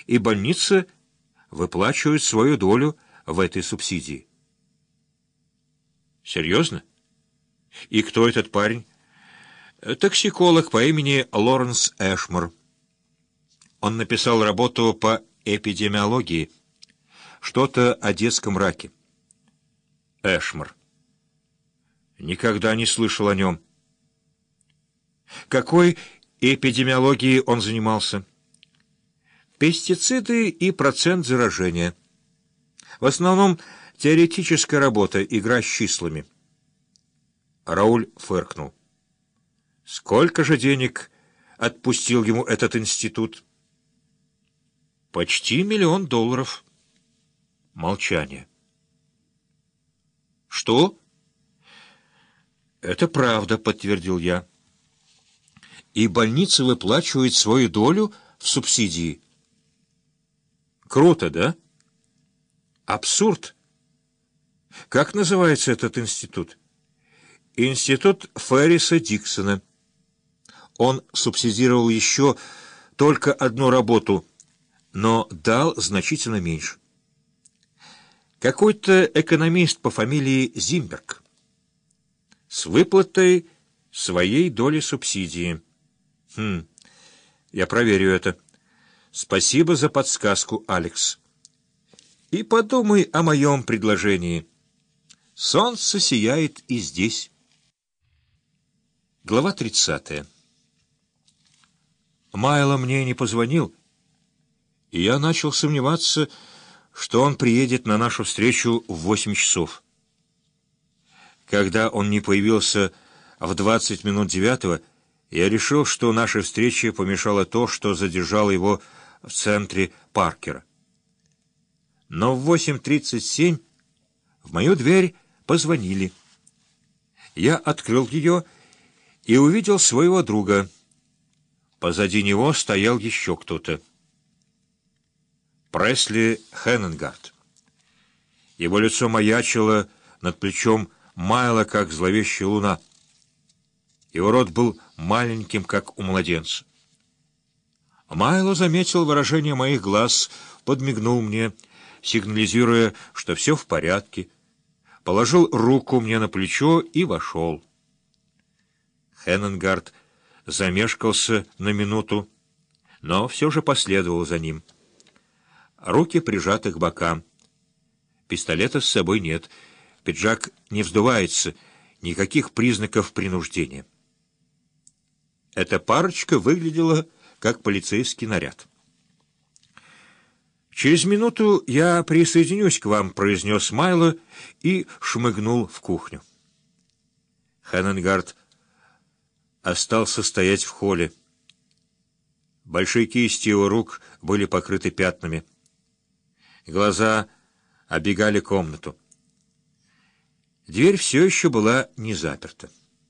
и больница выплачивает свою долю в этой субсидии. Серьезно? И кто этот парень? Токсиколог по имени Лоренс Эшмор. Он написал работу по эпидемиологии, что-то о детском раке. Эшмор. Никогда не слышал о нем. Какой эпидемиологией он занимался? Пестициды и процент заражения. В основном теоретическая работа, игра с числами. Рауль фыркнул. Сколько же денег отпустил ему этот институт? Почти $1 миллион. Молчание. Что? Это правда, подтвердил я. И больница выплачивает свою долю в субсидии. Круто, да? Абсурд. Как называется этот институт? Институт Ферриса Диксона. Он субсидировал еще только одну работу, но дал значительно меньше. Какой-то экономист по фамилии Зимберг. С выплатой своей доли субсидии. Я проверю это. Спасибо за подсказку, Алекс. И подумай о моем предложении. Солнце сияет и здесь. Глава 30. Майло мне не позвонил, и я начал сомневаться, что он приедет на нашу встречу в 8 часов. Когда он не появился в 20 минут 9, я решил, что нашей встрече помешало то, что задержало его в центре Паркера. Но в 8:37 в мою дверь позвонили. Я открыл ее и увидел своего друга. Позади него стоял еще кто-то. Пресли Хеннингард. Его лицо маячило над плечом Майла, как зловещая луна. Его рот был маленьким, как у младенца. Майло заметил выражение моих глаз, подмигнул мне, сигнализируя, что все в порядке, положил руку мне на плечо и вошел. Хеннингард замешкался на минуту, но все же последовал за ним. Руки прижаты к бокам. Пистолета с собой нет. Пиджак не вздувается, никаких признаков принуждения. Эта парочка выглядела как полицейский наряд. «Через минуту я присоединюсь к вам», — произнес Майло и шмыгнул в кухню. Хеннингард остался стоять в холле. Большие кисти его рук были покрыты пятнами. Глаза оббегали комнату. Дверь все еще была не заперта.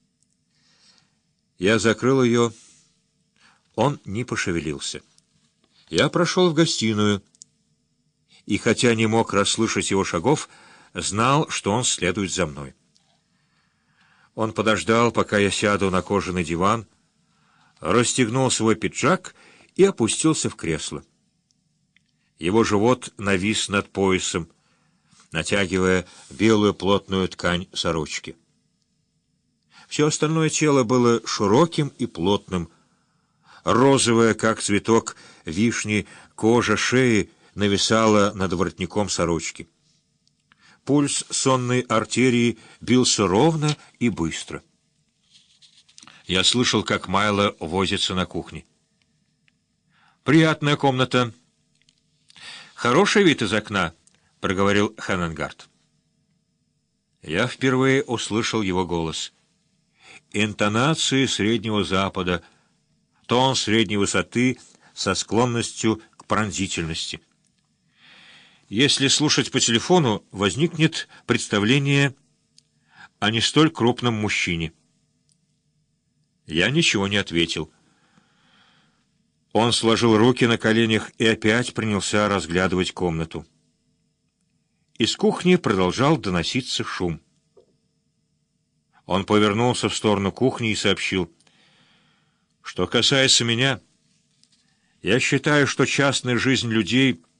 Я закрыл ее. Он не пошевелился. Я прошел в гостиную, и, хотя не мог расслышать его шагов, знал, что он следует за мной. Он подождал, пока я сяду на кожаный диван, расстегнул свой пиджак и опустился в кресло. Его живот навис над поясом, натягивая белую плотную ткань сорочки. Все остальное тело было широким и плотным. Розовая, как цветок вишни, кожа шеи нависала над воротником сорочки. Пульс сонной артерии бился ровно и быстро. Я слышал, как Майло возится на кухне. «Приятная комната. Хороший вид из окна», — проговорил Хеннингард. Я впервые услышал его голос. Интонации Среднего Запада, тон средней высоты со склонностью к пронзительности. Если слушать по телефону, возникнет представление о не столь крупном мужчине. Я ничего не ответил. Он сложил руки на коленях и опять принялся разглядывать комнату. Из кухни продолжал доноситься шум. Он повернулся в сторону кухни и сообщил: «Что касается меня, Я считаю, что частная жизнь людей